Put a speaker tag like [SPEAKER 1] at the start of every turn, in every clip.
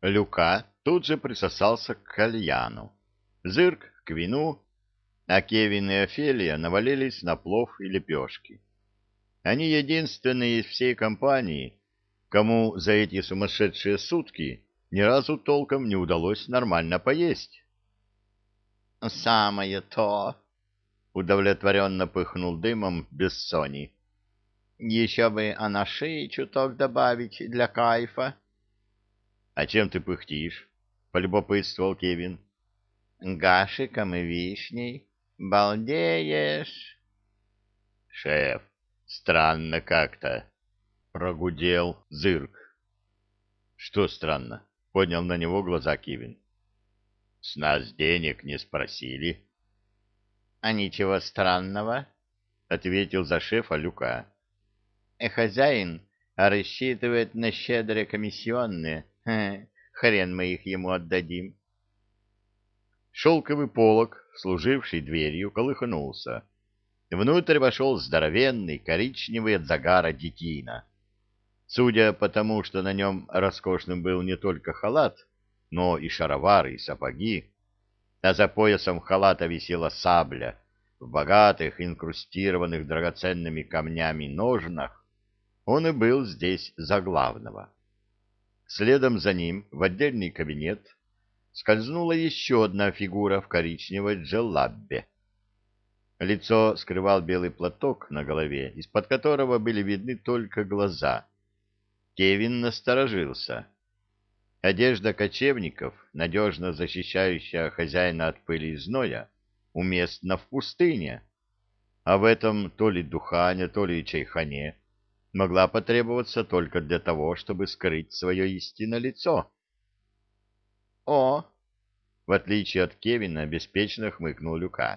[SPEAKER 1] Люка тут же присосался к кальяну, Зырк к вину, а Кевин и Офелия навалились на плов и лепешки. Они единственные из всей компании, кому за эти сумасшедшие сутки ни разу толком не удалось нормально поесть. «Самое то!» — удовлетворенно пыхнул дымом Бессоний. «Еще бы анаши чуток добавить для кайфа». «А чем ты пыхтишь?» — полюбопытствовал Кевин. «Гашиком и вишней. Балдеешь!» «Шеф, странно как-то», — прогудел Зырк. «Что странно?» — поднял на него глаза Кевин. «С нас денег не спросили». «А ничего странного», — ответил за шефа Люка. «Хозяин рассчитывает на щедрые комиссионные. Хрен мы их ему отдадим». Шелковый полог, служивший дверью, колыхнулся. Внутрь вошел здоровенный, коричневый от загара детина. Судя по тому, что на нем роскошным был не только халат, но и шаровары, и сапоги, а за поясом халата висела сабля в богатых, инкрустированных драгоценными камнями ножнах, он и был здесь за главного. Следом за ним в отдельный кабинет скользнула еще одна фигура в коричневой джеллаббе. Лицо скрывал белый платок на голове, из-под которого были видны только глаза. Кевин насторожился. Одежда кочевников, надежно защищающая хозяина от пыли и зноя, уместна в пустыне, а в этом то ли духане, то ли чайхане могла потребоваться только для того, чтобы скрыть свое истинное лицо. «О!» — в отличие от Кевина, беспечно хмыкнул Люка.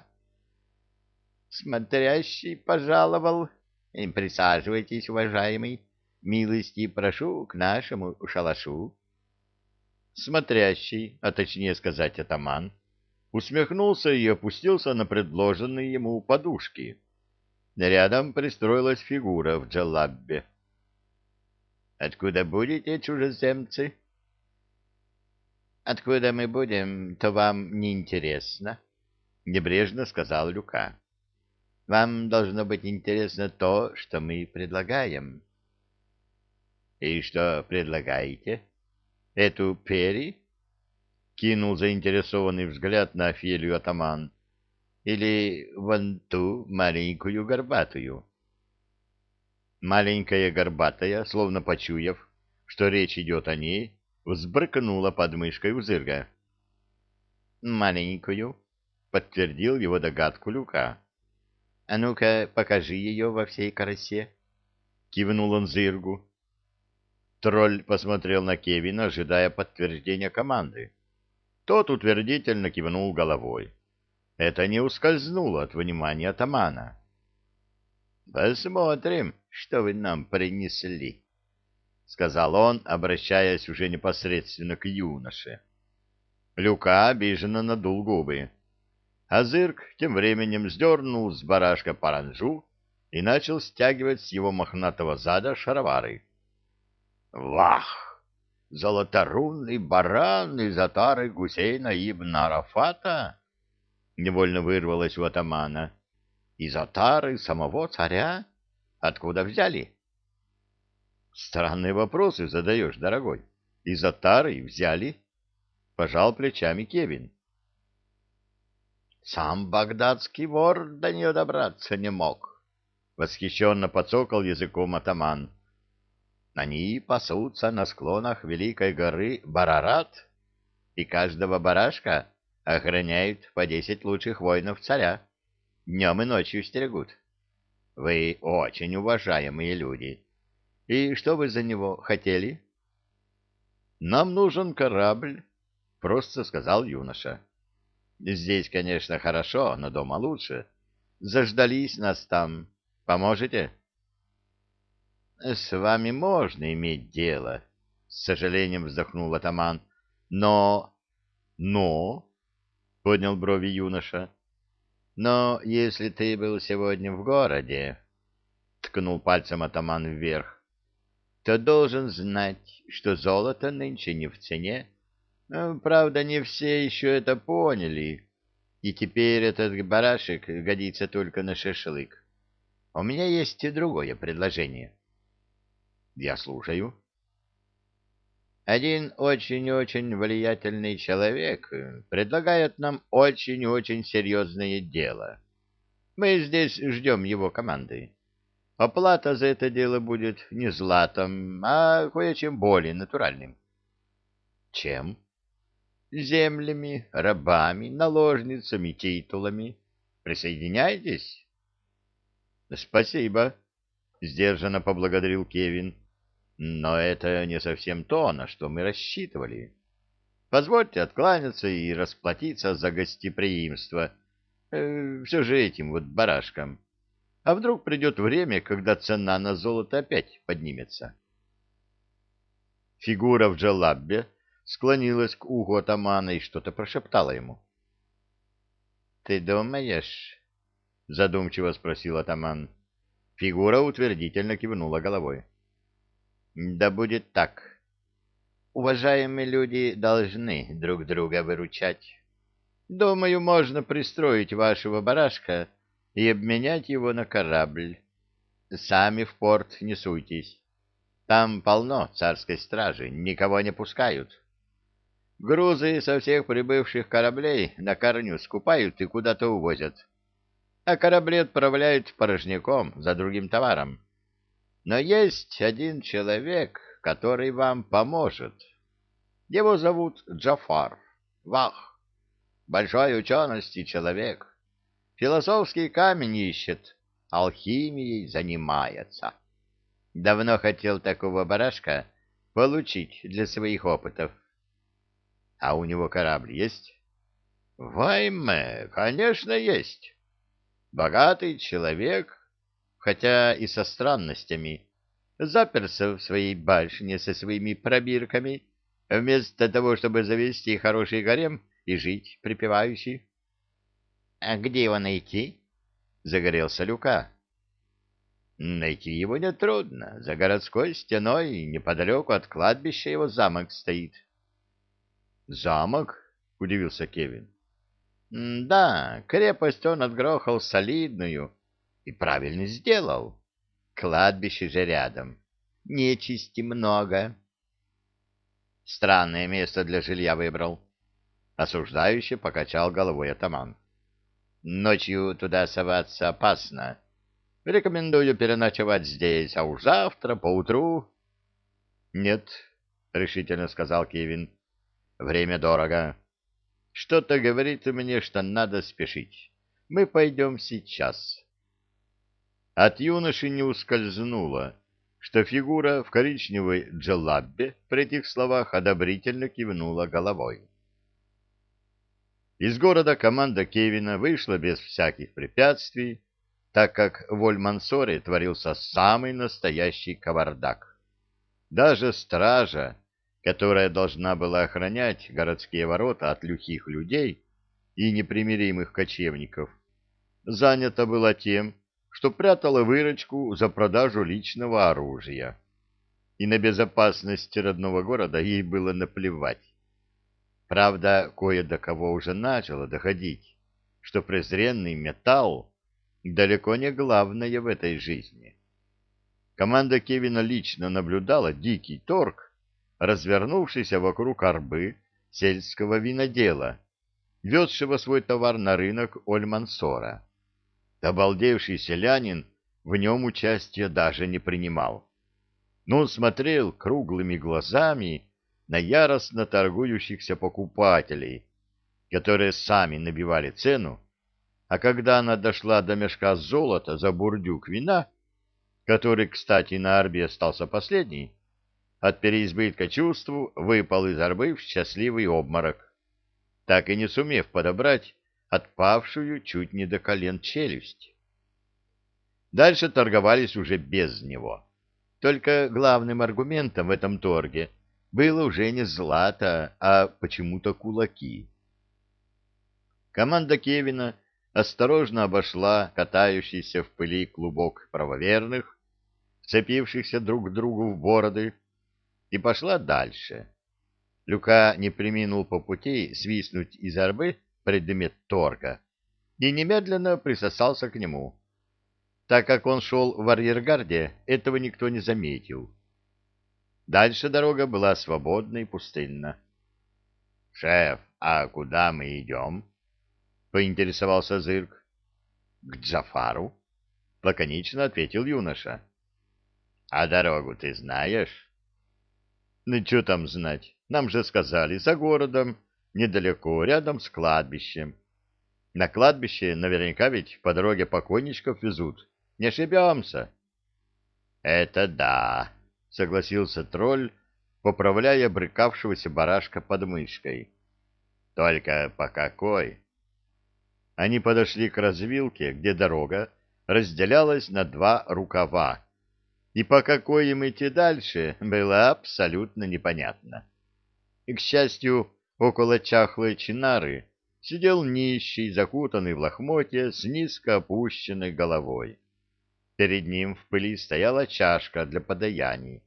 [SPEAKER 1] «Смотрящий пожаловал. Присаживайтесь, уважаемый. Милости прошу к нашему шалашу». Смотрящий, а точнее сказать атаман, усмехнулся и опустился на предложенные ему подушки. Рядом пристроилась фигура в джалаббе. «Откуда будете, чужеземцы?» «Откуда мы будем, то вам не интересно», — небрежно сказал Люка. «Вам должно быть интересно то, что мы предлагаем». «И что предлагаете? Эту пери?» — кинул заинтересованный взгляд на Офелию атаман. «Или вон ту маленькую горбатую?» Маленькая горбатая, словно почуяв, что речь идет о ней, взбрыкнула под мышкой у Зырга. «Маленькую», — подтвердил его догадку Люка. «А ну-ка, покажи ее во всей красе», — кивнул он Зыргу. Тролль посмотрел на Кевина, ожидая подтверждения команды. Тот утвердительно кивнул головой. Это не ускользнуло от внимания атамана. «Посмотрим, что вы нам принесли», — сказал он, обращаясь уже непосредственно к юноше. Люка обиженно надул губы. А Зырк тем временем сдернул с барашка паранджу и начал стягивать с его мохнатого зада шаровары. «Вах! Золоторунный баран из отары Гусейна ибн Арафата?» — невольно вырвалось у атамана. «Из отары самого царя? Откуда взяли?» «Странные вопросы задаешь, дорогой. Из отары взяли?» — пожал плечами Кевин. «Сам багдадский вор до нее добраться не мог», — восхищенно подсокал языком атаман. «Они пасутся на склонах великой горы Барарат, и каждого барашка охраняют по 10 лучших воинов царя. Днем и ночью стерегут. Вы очень уважаемые люди. И что вы за него хотели?» «Нам нужен корабль», — просто сказал юноша. «Здесь, конечно, хорошо, но дома лучше. Заждались нас там. Поможете?» «С вами можно иметь дело», — с сожалением вздохнул атаман. «Но...» «Но...» — поднял брови юноша. «Но если ты был сегодня в городе», — ткнул пальцем атаман вверх, — «то должен знать, что золото нынче не в цене, Правда, не все еще это поняли, и теперь этот барашек годится только на шашлык. У меня есть и другое предложение. Я слушаю. Один очень-очень влиятельный человек предлагает нам очень-очень серьезное дело. Мы здесь ждем его команды. Оплата за это дело будет не златом, а кое-чем более натуральным. Чем? Землями, рабами, наложницами, титулами. Присоединяйтесь? Спасибо, сдержанно поблагодарил Кевин. Но это не совсем то, на что мы рассчитывали. Позвольте откланяться и расплатиться за гостеприимство. Все же этим вот барашком. А вдруг придет время, когда цена на золото опять поднимется? Фигура в джалаббе склонилась к уху атамана и что-то прошептала ему. — Ты думаешь? — задумчиво спросил атаман. Фигура утвердительно кивнула головой. — Да будет так. Уважаемые люди должны друг друга выручать. Думаю, можно пристроить вашего барашка и обменять его на корабль. Сами в порт не суйтесь. Там полно царской стражи, никого не пускают. Грузы со всех прибывших кораблей на корню скупают и куда-то увозят. А корабли отправляют порожняком за другим товаром. Но есть один человек, который вам поможет. Его зовут Джафар. Вах! Большой учености человек. Философский камень ищет, алхимией занимается. Давно хотел такого барашка получить для своих опытов. А у него корабль есть? Вайме, конечно, есть. Богатый человек, хотя и со странностями, заперся в своей башне со своими пробирками, вместо того, чтобы завести хороший гарем и жить припеваючи. — А где его найти? — загорелся Люка. — Найти его нетрудно. За городской стеной неподалеку от кладбища его замок стоит. — Замок? — удивился Кевин. — Да, крепость он отгрохал солидную и правильно сделал. Кладбище же рядом. Нечисти много. Странное место для жилья выбрал. Осуждающе покачал головой атаман. Ночью туда соваться опасно. Рекомендую переночевать здесь, а уж завтра поутру... — Нет, — решительно сказал Кевин. — Время дорого. Что-то говорит мне, что надо спешить. Мы пойдем сейчас. От юноши не ускользнуло, что фигура в коричневой джелаббе при этих словах одобрительно кивнула головой. Из города команда Кевина вышла без всяких препятствий, так как в Оль-Мансоре творился самый настоящий кавардак. Даже стража, которая должна была охранять городские ворота от люхих людей и непримиримых кочевников, занята была тем, что прятала выручку за продажу личного оружия. И на безопасность родного города ей было наплевать. Правда, кое до кого уже начало доходить, что презренный металл далеко не главное в этой жизни. Команда Кевина лично наблюдала дикий торг, развернувшийся вокруг арбы сельского винодела, везшего свой товар на рынок Оль-Мансора. Обалдевший селянин в нем участия даже не принимал. Но он смотрел круглыми глазами на яростно торгующихся покупателей, которые сами набивали цену, а когда она дошла до мешка золота за бурдюк вина, который, кстати, на арбе остался последний, от переизбытка чувств выпал из арбы в счастливый обморок, так и не сумев подобрать отпавшую чуть не до колен челюсть. Дальше торговались уже без него. Только главным аргументом в этом торге было уже не злато, а почему-то кулаки. Команда Кевина осторожно обошла катающийся в пыли клубок правоверных, вцепившихся друг к другу в бороды, и пошла дальше. Люка не преминул по пути свистнуть из арбы предмет торга и немедленно присосался к нему. Так как он шел в арьергарде, этого никто не заметил. Дальше дорога была свободна и пустынна. — Шеф, а куда мы идем? — поинтересовался Зырк. — К Джафару, — лаконично ответил юноша. — А дорогу ты знаешь? — Ну, что там знать? Нам же сказали, за городом, недалеко, рядом с кладбищем. На кладбище наверняка ведь по дороге покойничков везут. Не ошибемся. — Это да, — согласился тролль, поправляя брыкавшегося барашка под мышкой. — Только по какой? Они подошли к развилке, где дорога разделялась на два рукава, и по какой им идти дальше было абсолютно непонятно. И, к счастью, около чахлой чинары сидел нищий, закутанный в лохмотья с низко опущенной головой. Перед ним в пыли стояла чашка для подаяний.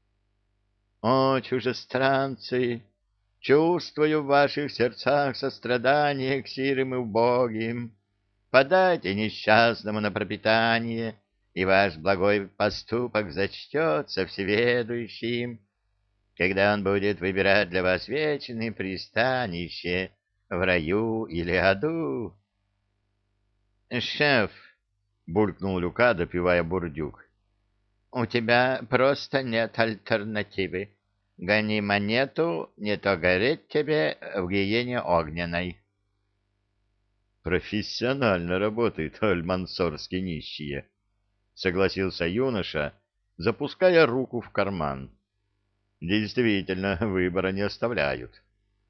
[SPEAKER 1] — О, чужестранцы! Чувствую в ваших сердцах сострадание к сирым и убогим. Подайте несчастному на пропитание, и ваш благой поступок зачтется всеведущим, когда он будет выбирать для вас вечное пристанище в раю или аду. — Шеф, — буркнул Люка, допивая бурдюк, — у тебя просто нет альтернативы. Гони монету, не то гореть тебе в гиене огненной. Профессионально работает альмансорские нищие, — согласился юноша, запуская руку в карман. Действительно, выбора не оставляют.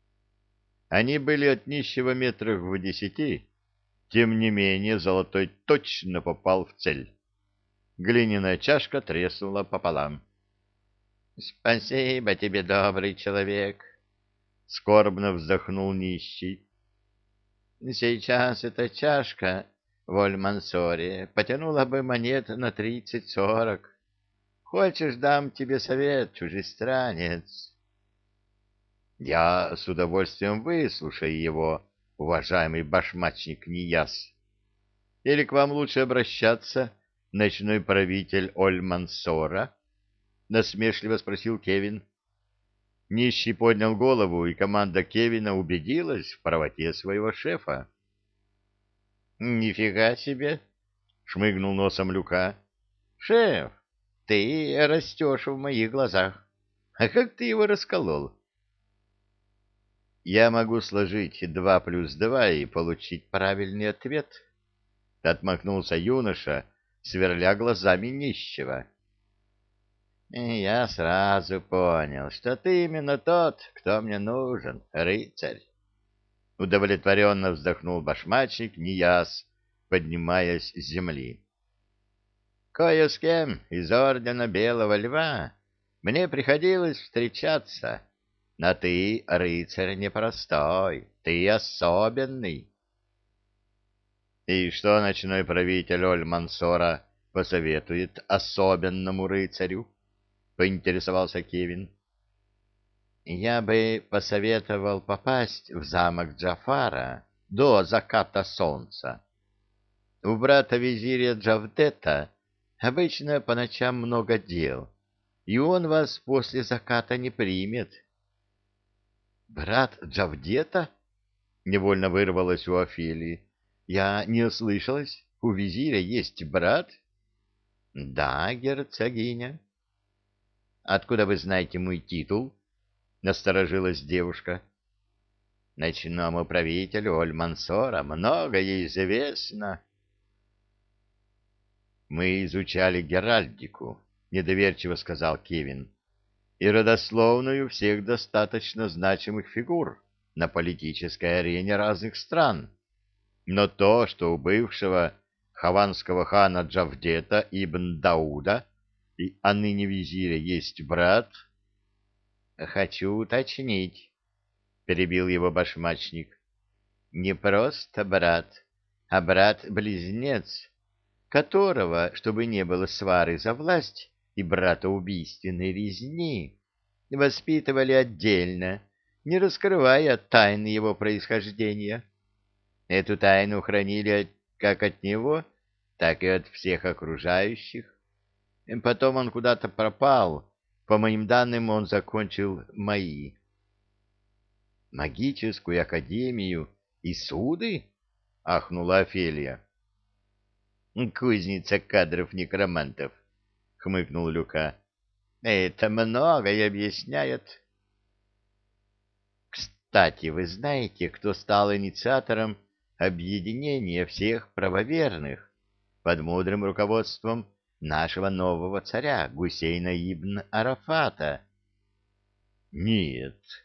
[SPEAKER 1] Они были от нищего метрах в 10, тем не менее золотой точно попал в цель. Глиняная чашка треснула пополам. — Спасибо тебе, добрый человек, — скорбно вздохнул нищий. — Сейчас эта чашка в Оль-Мансоре потянула бы монет на 30-40. Хочешь, дам тебе совет, чужестранец? — Я с удовольствием выслушаю его, уважаемый башмачник Нияс. Или к вам лучше обращаться, ночной правитель Оль-Мансора? — насмешливо спросил Кевин. Нищий поднял голову, и команда Кевина убедилась в правоте своего шефа. — Нифига себе! — шмыгнул носом Люка. — Шеф, ты растешь в моих глазах. А как ты его расколол? — Я могу сложить 2 + 2 и получить правильный ответ, — отмахнулся юноша, сверля глазами нищего. Я сразу понял, что ты именно тот, кто мне нужен, рыцарь. Удовлетворенно вздохнул башмачник Нияс, поднимаясь с земли. Кое с кем из ордена Белого Льва мне приходилось встречаться, но ты, рыцарь, непростой, ты особенный. И что ночной правитель Оль-Мансора посоветует особенному рыцарю? — поинтересовался Кевин. — Я бы посоветовал попасть в замок Джафара до заката солнца. У брата визиря Джавдета обычно по ночам много дел, и он вас после заката не примет. — Брат Джавдета? — невольно вырвалось у Офелии. — Я не ослышалась. У визиря есть брат? — Да, герцогиня. — Откуда вы знаете мой титул? — насторожилась девушка. — Ночному правителю Оль-Мансора многое известно. — Мы изучали геральдику, — недоверчиво сказал Кевин, — и родословную всех достаточно значимых фигур на политической арене разных стран. Но то, что у бывшего хаванского хана Джавдета ибн Дауда и ныне визиря есть брат... — Хочу уточнить, — перебил его башмачник. — Не просто брат, а брат-близнец, которого, чтобы не было свары за власть и братоубийственной резни, воспитывали отдельно не раскрывая тайны его происхождения. Эту тайну хранили как от него, так и от всех окружающих. Потом он куда-то пропал. По моим данным, он закончил МАИ. «Магическую академию и суды?» — ахнула Офелия. «Кузница кадров некромантов», — хмыкнул Люка. «Это многое объясняет». «Кстати, вы знаете, кто стал инициатором объединения всех правоверных под мудрым руководством нашего нового царя Гусейна ибн Арафата?» «Нет»,